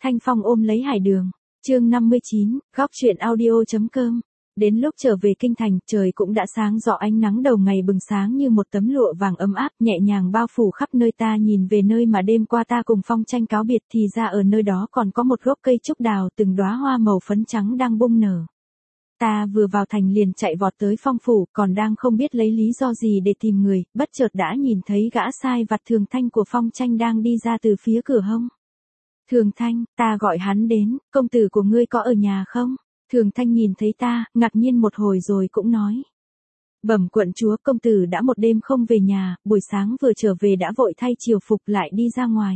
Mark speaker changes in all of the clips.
Speaker 1: Thanh Phong ôm lấy Hải Đường. Chương 59, góc truyện audio.com. Đến lúc trở về kinh thành, trời cũng đã sáng rõ, ánh nắng đầu ngày bừng sáng như một tấm lụa vàng ấm áp, nhẹ nhàng bao phủ khắp nơi. Ta nhìn về nơi mà đêm qua ta cùng Phong Tranh cáo biệt, thì ra ở nơi đó còn có một gốc cây trúc đào, từng đóa hoa màu phấn trắng đang bung nở. Ta vừa vào thành liền chạy vọt tới Phong phủ, còn đang không biết lấy lý do gì để tìm người, bất chợt đã nhìn thấy gã sai vặt Thường Thanh của Phong Tranh đang đi ra từ phía cửa hông. Thường Thanh, ta gọi hắn đến, công tử của ngươi có ở nhà không? Thường Thanh nhìn thấy ta, ngạc nhiên một hồi rồi cũng nói. Bẩm quận chúa, công tử đã một đêm không về nhà, buổi sáng vừa trở về đã vội thay triều phục lại đi ra ngoài.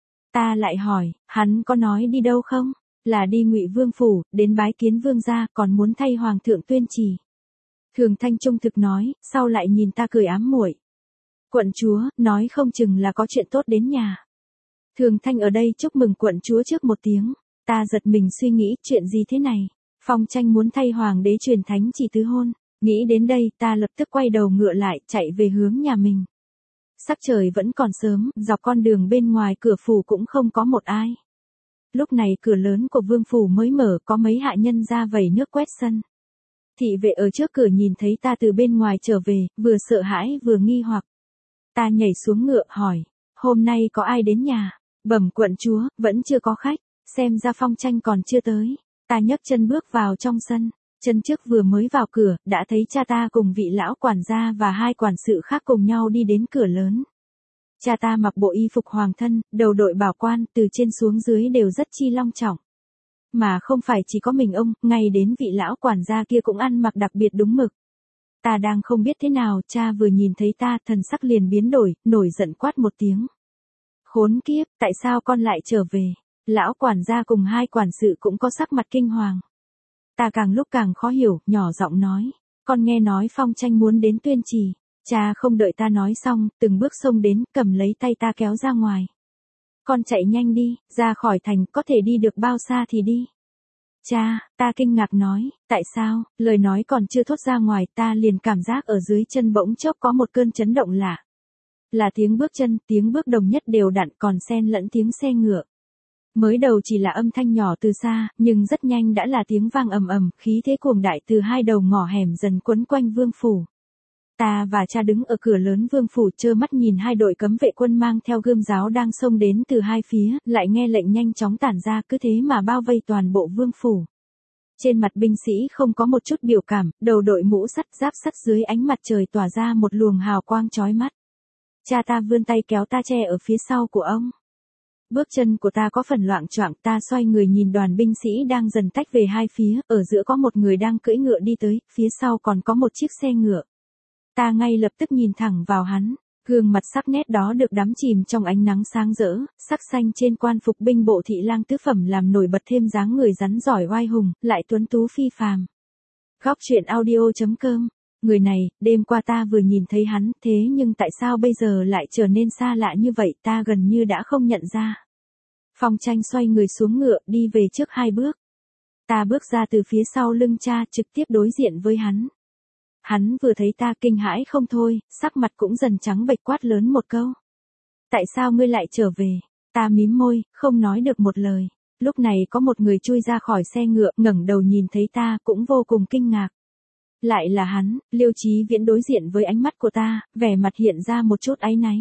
Speaker 1: Ta lại hỏi, hắn có nói đi đâu không? Là đi Ngụy Vương phủ, đến bái kiến vương gia, còn muốn thay hoàng thượng tuyên chỉ. Thường Thanh trung thực nói, sau lại nhìn ta cười ám muội. Quận chúa, nói không chừng là có chuyện tốt đến nhà. Thường Thanh ở đây chúc mừng quận chúa trước một tiếng. Ta giật mình suy nghĩ, chuyện gì thế này? Phong Tranh muốn thay hoàng đế truyền thánh chỉ tứ hôn. Nghĩ đến đây, ta lập tức quay đầu ngựa lại, chạy về hướng nhà mình. Sắc trời vẫn còn sớm, dọc con đường bên ngoài cửa phủ cũng không có một ai. Lúc này cửa lớn của vương phủ mới mở, có mấy hạ nhân ra vẩy nước quét sân. Thị vệ ở trước cửa nhìn thấy ta từ bên ngoài trở về, vừa sợ hãi vừa nghi hoặc. Ta nhảy xuống ngựa hỏi, hôm nay có ai đến nhà? Bẩm quận chúa, vẫn chưa có khách, xem ra Phong Tranh còn chưa tới. Ta nhấc chân bước vào trong sân, chân trước vừa mới vào cửa, đã thấy cha ta cùng vị lão quản gia và hai quản sự khác cùng nhau đi đến cửa lớn. Cha ta mặc bộ y phục hoàng thân, đầu đội bảo quan, từ trên xuống dưới đều rất chi long trọng. Mà không phải chỉ có mình ông, ngay đến vị lão quản gia kia cũng ăn mặc đặc biệt đúng mực. Ta đang không biết thế nào, cha vừa nhìn thấy ta, thần sắc liền biến đổi, nổi giận quát một tiếng. Khốn kiếp, tại sao con lại trở về? Lão quản gia cùng hai quản sự cũng có sắc mặt kinh hoàng. Ta càng lúc càng khó hiểu, nhỏ giọng nói. Con nghe nói Phong Tranh muốn đến tuyên trì. Cha không đợi ta nói xong, từng bước xông đến, cầm lấy tay ta kéo ra ngoài. Con chạy nhanh đi, ra khỏi thành, có thể đi được bao xa thì đi. Cha, ta kinh ngạc nói, tại sao? Lời nói còn chưa thốt ra ngoài, ta liền cảm giác ở dưới chân bỗng chốc có một cơn chấn động lạ. Là tiếng bước chân, tiếng bước đồng nhất đều đặn, còn xen lẫn tiếng xe ngựa. Mới đầu chỉ là âm thanh nhỏ từ xa, nhưng rất nhanh đã là tiếng vang ầm ầm, khí thế cuồng đại từ hai đầu ngõ hẻm dần quấn quanh vương phủ. Ta và cha đứng ở cửa lớn vương phủ trơ mắt nhìn hai đội cấm vệ quân mang theo gươm giáo đang xông đến từ hai phía, lại nghe lệnh nhanh chóng tản ra, cứ thế mà bao vây toàn bộ vương phủ. Trên mặt binh sĩ không có một chút biểu cảm, đầu đội mũ sắt, giáp sắt, dưới ánh mặt trời tỏa ra một luồng hào quang chói mắt. Cha ta vươn tay kéo ta che ở phía sau của ông. Bước chân của ta có phần loạng choạng, ta xoay người nhìn đoàn binh sĩ đang dần tách về hai phía, ở giữa có một người đang cưỡi ngựa đi tới, phía sau còn có một chiếc xe ngựa. Ta ngay lập tức nhìn thẳng vào hắn, gương mặt sắc nét đó được đắm chìm trong ánh nắng sáng rỡ, sắc xanh trên quan phục binh bộ thị lang tứ phẩm làm nổi bật thêm dáng người rắn giỏi oai hùng, lại tuấn tú phi phàm. Góc truyện audio.com. Người này, đêm qua ta vừa nhìn thấy hắn, thế nhưng tại sao bây giờ lại trở nên xa lạ như vậy, ta gần như đã không nhận ra. Phong Tranh xoay người xuống ngựa, đi về trước hai bước. Ta bước ra từ phía sau lưng cha, trực tiếp đối diện với hắn. Hắn vừa thấy ta kinh hãi không thôi, sắc mặt cũng dần trắng bệch, quát lớn một câu. Tại sao ngươi lại trở về? Ta mím môi, không nói được một lời. Lúc này có một người chui ra khỏi xe ngựa, ngẩng đầu nhìn thấy ta, cũng vô cùng kinh ngạc. Lại là hắn. Liêu Chí Viễn đối diện với ánh mắt của ta, vẻ mặt hiện ra một chút áy náy.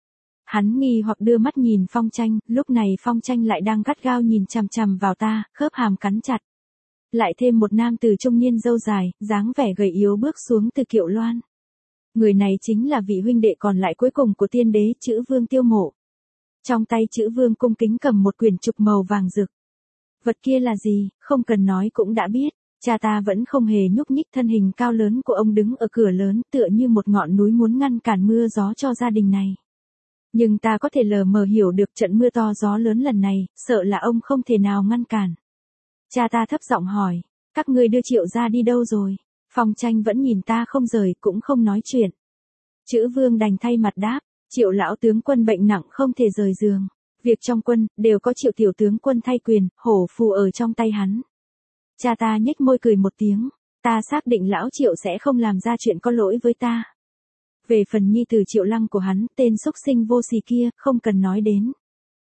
Speaker 1: Hắn nghi hoặc đưa mắt nhìn Phong Tranh, lúc này Phong Tranh lại đang gắt gao nhìn chằm chằm vào ta, khớp hàm cắn chặt. Lại thêm một nam tử trung niên râu dài, dáng vẻ gầy yếu bước xuống từ kiệu loan. Người này chính là vị huynh đệ còn lại cuối cùng của tiên đế Chữ Vương Tiêu Mộ. Trong tay Chữ Vương cung kính cầm một quyển trục màu vàng rực. Vật kia là gì, không cần nói cũng đã biết. Cha ta vẫn không hề nhúc nhích, thân hình cao lớn của ông đứng ở cửa lớn tựa như một ngọn núi muốn ngăn cản mưa gió cho gia đình này. Nhưng ta có thể lờ mờ hiểu được trận mưa to gió lớn lần này, sợ là ông không thể nào ngăn cản. Cha ta thấp giọng hỏi, các ngươi đưa Triệu gia đi đâu rồi? Phong Tranh vẫn nhìn ta không rời, cũng không nói chuyện. Chữ Vương đành thay mặt đáp, Triệu lão tướng quân bệnh nặng không thể rời giường. Việc trong quân, đều có Triệu tiểu tướng quân thay quyền, hổ phù ở trong tay hắn. Cha ta nhếch môi cười một tiếng, ta xác định lão Triệu sẽ không làm ra chuyện có lỗi với ta. Về phần nhi tử Triệu Lăng của hắn, tên xúc sinh vô sỉ kia, không cần nói đến.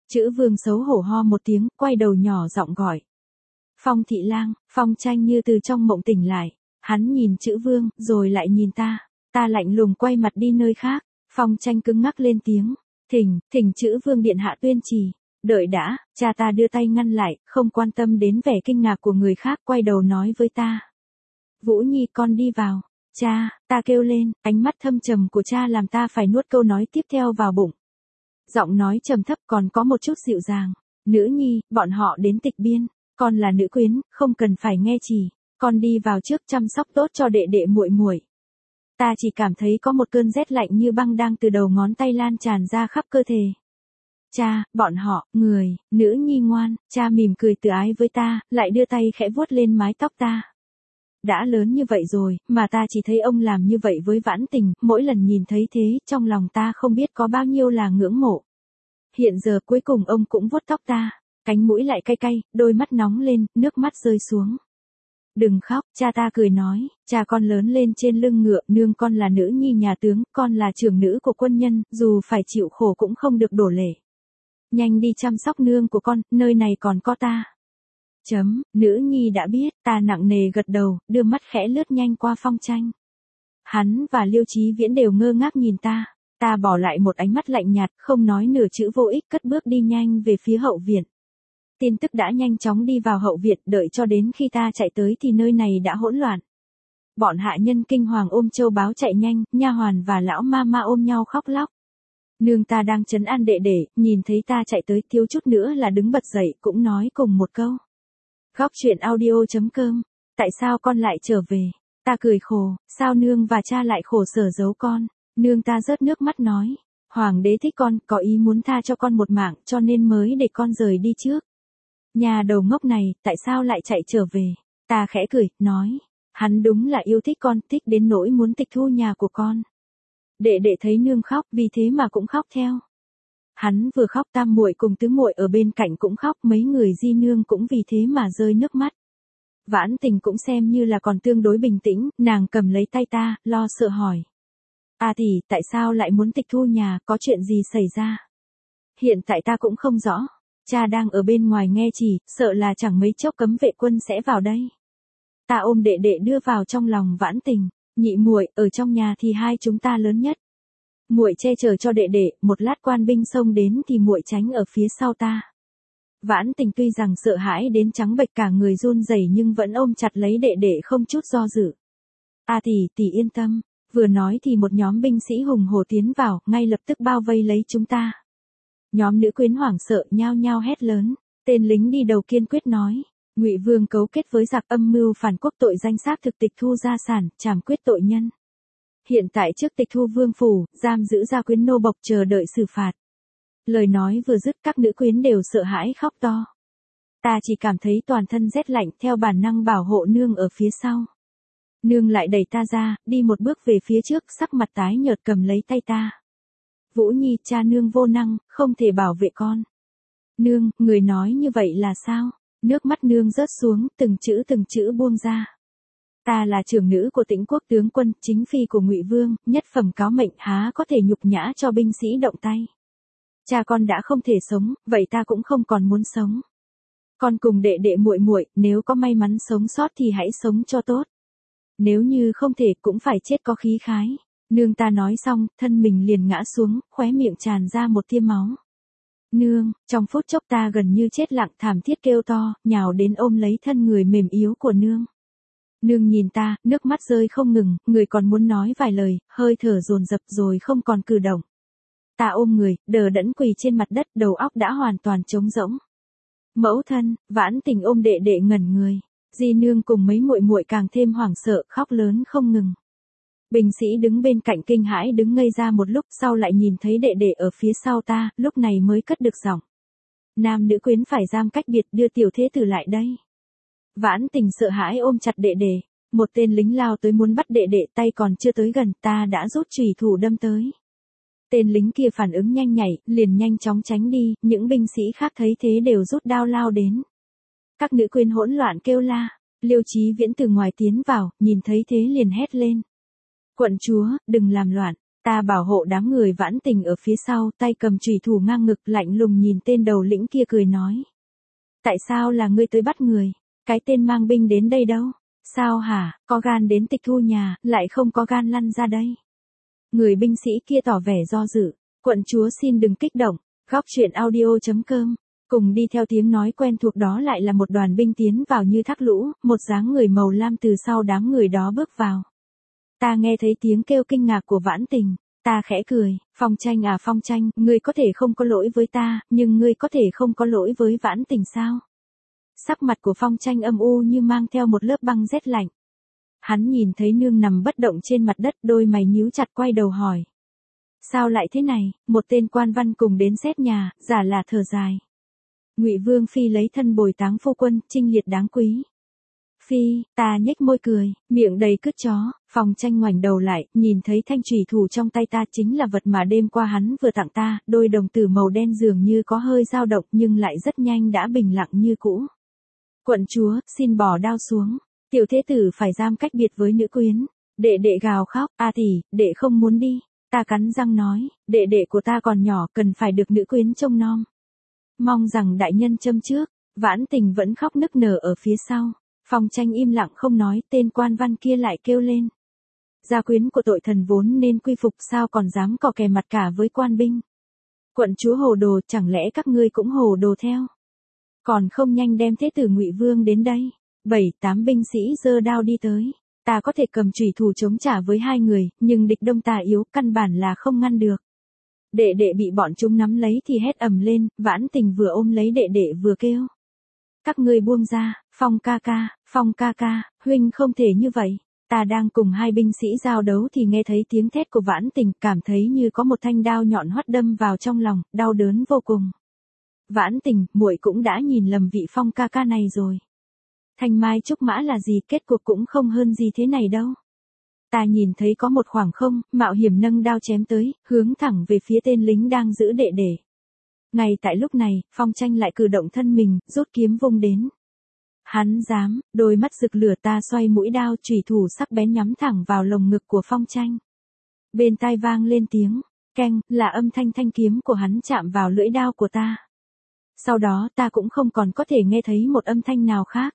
Speaker 1: Chữ Vương xấu hổ ho một tiếng, quay đầu nhỏ giọng gọi. Phong Thị Lang. Phong Tranh như từ trong mộng tỉnh lại. Hắn nhìn Chữ Vương, rồi lại nhìn ta. Ta lạnh lùng quay mặt đi nơi khác. Phong Tranh cứng ngắc lên tiếng. Thỉnh Chữ Vương điện hạ tuyên chỉ. Đợi đã, cha ta đưa tay ngăn lại, không quan tâm đến vẻ kinh ngạc của người khác, quay đầu nói với ta. Vũ Nhi, con đi vào. Cha, ta kêu lên, ánh mắt thâm trầm của cha làm ta phải nuốt câu nói tiếp theo vào bụng. Giọng nói trầm thấp còn có một chút dịu dàng. Nữ nhi, bọn họ đến Tịch Biên, con là nữ quyến, không cần phải nghe chỉ, con đi vào trước chăm sóc tốt cho đệ đệ muội muội. Ta chỉ cảm thấy có một cơn rét lạnh như băng đang từ đầu ngón tay lan tràn ra khắp cơ thể. Cha, bọn họ, nữ nhi ngoan, cha mỉm cười từ ái với ta, lại đưa tay khẽ vuốt lên mái tóc ta. Đã lớn như vậy rồi, mà ta chỉ thấy ông làm như vậy với Vãn Tình, mỗi lần nhìn thấy thế, trong lòng ta không biết có bao nhiêu là ngưỡng mộ. Hiện giờ cuối cùng ông cũng vuốt tóc ta, cánh mũi lại cay cay, đôi mắt nóng lên, nước mắt rơi xuống. Đừng khóc, cha ta cười nói, cha con lớn lên trên lưng ngựa, nương con là nữ nhi nhà tướng, con là trưởng nữ của quân nhân, dù phải chịu khổ cũng không được đổ lệ. Nhanh đi chăm sóc nương của con, nơi này còn có ta. Nữ nhi đã biết, ta nặng nề gật đầu, đưa mắt khẽ lướt nhanh qua Phong Tranh. Hắn và Liêu Chí Viễn đều ngơ ngác nhìn ta. Ta bỏ lại một ánh mắt lạnh nhạt, không nói nửa chữ vô ích, cất bước đi nhanh về phía hậu viện. Tin tức đã nhanh chóng đi vào hậu viện, đợi cho đến khi ta chạy tới thì nơi này đã hỗn loạn. Bọn hạ nhân kinh hoàng ôm châu báu chạy nhanh, nha hoàn và lão ma ôm nhau khóc lóc. Nương ta đang trấn an đệ đệ, nhìn thấy ta chạy tới thiếu chút nữa là đứng bật dậy, cũng nói cùng một câu. Góc truyện audio.com. Tại sao con lại trở về? Ta cười khổ, sao nương và cha lại khổ sở giấu con? Nương ta rớt nước mắt nói. Hoàng đế thích con, có ý muốn tha cho con một mạng, cho nên mới để con rời đi trước. Nhà đầu ngốc này, tại sao lại chạy trở về? Ta khẽ cười, nói. Hắn đúng là yêu thích con, thích đến nỗi muốn tịch thu nhà của con. Đệ đệ thấy nương khóc, vì thế mà cũng khóc theo. Hắn vừa khóc, tam muội cùng tứ muội ở bên cạnh cũng khóc, mấy người di nương cũng vì thế mà rơi nước mắt. Vãn Tình cũng xem như là còn tương đối bình tĩnh, nàng cầm lấy tay ta, lo sợ hỏi. Tỷ, tại sao lại muốn tịch thu nhà, có chuyện gì xảy ra? Hiện tại ta cũng không rõ. Cha đang ở bên ngoài nghe chỉ, sợ là chẳng mấy chốc cấm vệ quân sẽ vào đây. Ta ôm đệ đệ đưa vào trong lòng Vãn Tình. Nhị muội, ở trong nhà thì hai chúng ta lớn nhất. Muội che chở cho đệ đệ, một lát quan binh xông đến thì muội tránh ở phía sau ta. Vãn Tình tuy rằng sợ hãi đến trắng bệch cả người run rẩy nhưng vẫn ôm chặt lấy đệ đệ không chút do dự. Tỷ yên tâm. Vừa nói thì một nhóm binh sĩ hùng hổ tiến vào, ngay lập tức bao vây lấy chúng ta. Nhóm nữ quyến hoảng sợ nhao nhao hét lớn. Tên lính đi đầu kiên quyết nói. Ngụy Vương cấu kết với giặc, âm mưu phản quốc, tội danh xác thực, tịch thu gia sản, trảm quyết tội nhân. Hiện tại trước tịch thu vương phủ, giam giữ gia quyến nô bộc chờ đợi xử phạt. Lời nói vừa dứt, các nữ quyến đều sợ hãi khóc to. Ta chỉ cảm thấy toàn thân rét lạnh, theo bản năng bảo hộ nương ở phía sau. Nương lại đẩy ta ra, đi một bước về phía trước, sắc mặt tái nhợt cầm lấy tay ta. Vũ Nhi, cha nương vô năng, không thể bảo vệ con. Nương, người nói như vậy là sao? Nước mắt nương rớt xuống, từng chữ buông ra. Ta là trưởng nữ của Tĩnh Quốc tướng quân, chính phi của Ngụy Vương, nhất phẩm cáo mệnh, há có thể nhục nhã cho binh sĩ động tay. Cha con đã không thể sống, vậy ta cũng không còn muốn sống. Con cùng đệ đệ muội muội, nếu có may mắn sống sót thì hãy sống cho tốt. Nếu như không thể cũng phải chết có khí khái. Nương ta nói xong, thân mình liền ngã xuống, khóe miệng tràn ra một tia máu. Nương, trong phút chốc ta gần như chết lặng, thảm thiết kêu to, nhào đến ôm lấy thân người mềm yếu của nương. Nương nhìn ta, nước mắt rơi không ngừng, người còn muốn nói vài lời, hơi thở dồn dập rồi không còn cử động. Ta ôm người, đờ đẫn quỳ trên mặt đất, đầu óc đã hoàn toàn trống rỗng. Mẫu thân, Vãn Tình ôm đệ đệ ngẩn người. Di nương cùng mấy muội muội càng thêm hoảng sợ, khóc lớn không ngừng. Binh sĩ đứng bên cạnh kinh hãi đứng ngây ra một lúc, sau lại nhìn thấy đệ đệ ở phía sau ta, lúc này mới cất được giọng. Nam nữ quyến phải giam cách biệt, đưa tiểu thế tử lại đây. Vãn Tình sợ hãi ôm chặt đệ đệ. Một tên lính lao tới muốn bắt đệ đệ, tay còn chưa tới gần, ta đã rút chùy thủ đâm tới. Tên lính kia phản ứng nhanh nhạy, liền nhanh chóng tránh đi, những binh sĩ khác thấy thế đều rút đao lao đến. Các nữ quyến hỗn loạn kêu la. Liêu Chí Viễn từ ngoài tiến vào, nhìn thấy thế liền hét lên. Quận chúa, đừng làm loạn. Ta bảo hộ đám người Vãn Tình ở phía sau, tay cầm chùy thủ ngang ngực, lạnh lùng nhìn tên đầu lĩnh kia cười nói. Tại sao là ngươi tới bắt người? Cái tên mang binh đến đây đâu? Sao hả, có gan đến tịch thu nhà, lại không có gan lăn ra đây? Người binh sĩ kia tỏ vẻ do dự. Quận chúa xin đừng kích động. Góc truyện audio.com. Cùng đi theo tiếng nói quen thuộc đó lại là một đoàn binh tiến vào như thác lũ, một dáng người màu lam từ sau đám người đó bước vào. Ta nghe thấy tiếng kêu kinh ngạc của Vãn Tình. Ta khẽ cười, Phong Tranh à Phong Tranh, ngươi có thể không có lỗi với ta, nhưng ngươi có thể không có lỗi với Vãn Tình sao? Sắc mặt của Phong Tranh âm u như mang theo một lớp băng rét lạnh. Hắn nhìn thấy nương nằm bất động trên mặt đất, đôi mày nhíu chặt quay đầu hỏi. Sao lại thế này? Một tên quan văn cùng đến xét nhà, giả là thở dài. Ngụy Vương phi lấy thân bồi táng phu quân, trinh liệt đáng quý. Phi, ta nhếch môi cười, miệng đầy cứt chó. Phong Tranh ngoảnh đầu lại, nhìn thấy thanh chùy thủ trong tay ta chính là vật mà đêm qua hắn vừa tặng ta, đôi đồng tử màu đen dường như có hơi dao động nhưng lại rất nhanh đã bình lặng như cũ. Quận chúa, xin bỏ đao xuống. Tiểu thế tử phải giam cách biệt với nữ quyến. Đệ đệ gào khóc, a tỷ, đệ không muốn đi. Ta cắn răng nói, đệ đệ của ta còn nhỏ, cần phải được nữ quyến trông nom. Mong rằng đại nhân châm trước. Vãn Tình vẫn khóc nức nở ở phía sau. Phong Tranh im lặng không nói, tên quan văn kia lại kêu lên. Gia quyến của tội thần vốn nên quy phục, sao còn dám cò kè mặt cả với quan binh. Quận chúa hồ đồ, chẳng lẽ các ngươi cũng hồ đồ theo? Còn không nhanh đem thế tử Ngụy Vương đến đây. 7-8 binh sĩ giơ đao đi tới. Ta có thể cầm chùy thủ chống trả với hai người, nhưng địch đông ta yếu, căn bản là không ngăn được. Đệ đệ bị bọn chúng nắm lấy thì hét ầm lên, Vãn Tình vừa ôm lấy đệ đệ vừa kêu. Các ngươi buông ra, Phong ca ca, huynh không thể như vậy. Ta đang cùng hai binh sĩ giao đấu thì nghe thấy tiếng thét của Vãn Tình, cảm thấy như có một thanh đao nhọn hoắt đâm vào trong lòng, đau đớn vô cùng. Vãn Tình, muội cũng đã nhìn lầm vị Phong ca này rồi. Thanh mai trúc mã là gì, kết cuộc cũng không hơn gì thế này đâu. Ta nhìn thấy có một khoảng không, mạo hiểm nâng đao chém tới, hướng thẳng về phía tên lính đang giữ đệ đệ. Ngay tại lúc này, Phong Tranh lại cử động thân mình, rút kiếm vung đến. Hắn dám, đôi mắt rực lửa, ta xoay mũi đao, chùy thủ sắc bén nhắm thẳng vào lồng ngực của Phong Tranh. Bên tai vang lên tiếng, keng, là âm thanh thanh kiếm của hắn chạm vào lưỡi đao của ta. Sau đó ta cũng không còn có thể nghe thấy một âm thanh nào khác.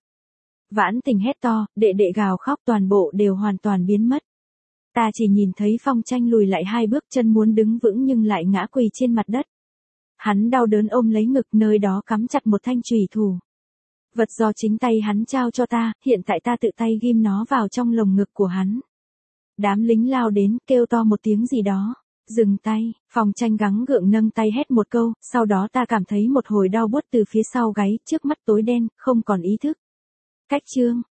Speaker 1: Vãn Tình hét to, đệ đệ gào khóc, toàn bộ đều hoàn toàn biến mất. Ta chỉ nhìn thấy Phong Tranh lùi lại 2 bước, chân muốn đứng vững nhưng lại ngã quỳ trên mặt đất. Hắn đau đớn ôm lấy ngực, nơi đó cắm chặt một thanh chùy thủ. Vật do chính tay hắn trao cho ta, hiện tại ta tự tay ghim nó vào trong lồng ngực của hắn. Đám lính lao đến, kêu to một tiếng gì đó. Dừng tay, Phong Tranh gắng gượng nâng tay hét một câu, sau đó ta cảm thấy một hồi đau buốt từ phía sau gáy, trước mắt tối đen, không còn ý thức. Cách chương.